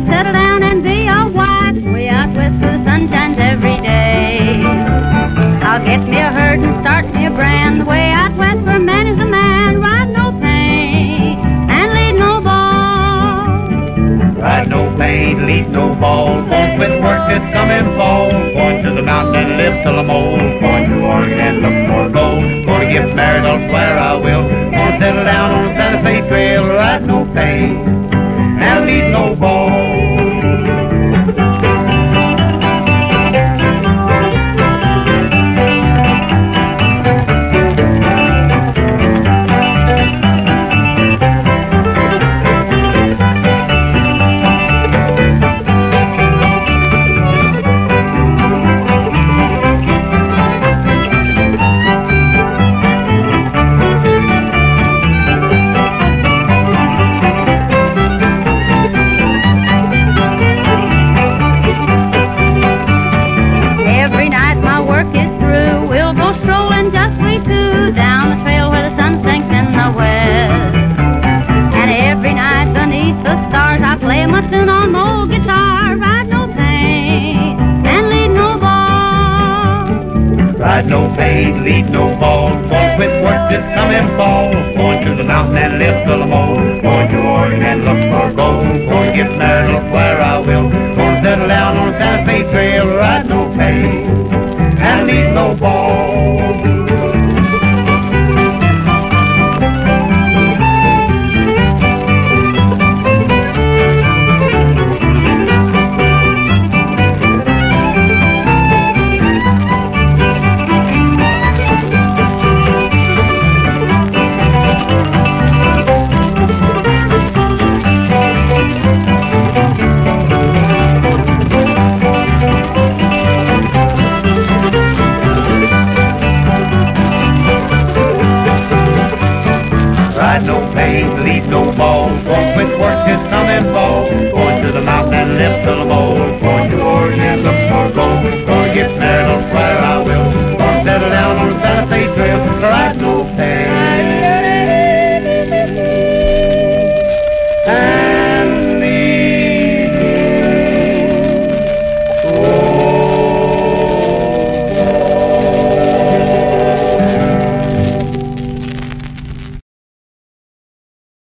gonna settle down and be a wife, way out west where the sun shines every day. I'll get me a herd and start me a brand, way out west where a man is a man, ride no pain and lead no ball. Ride no pain, lead no ball, won't quit work this coming fall. Going to the mountain and live till I'm old, going to Oregon and look for gold. Gonna get married elsewhere I will, gonna settle down on the Santa Fe Trail. Ride no pain and lead no ball. On my old guitar, ride no pain and lead no ball. Ride no pain, lead no ball, won't quit work this coming fall. Going to the mountain and live till I'm old, going to Oregon and look for gold. Gonna get married elsewhere I will, gonna settle down on the Santa Fe Trail. Ride no pain and lead no ball. Ride no pain, lead no ball, won't quit work this coming fall. Going to the mountain and live till I'm old, going to Oregon.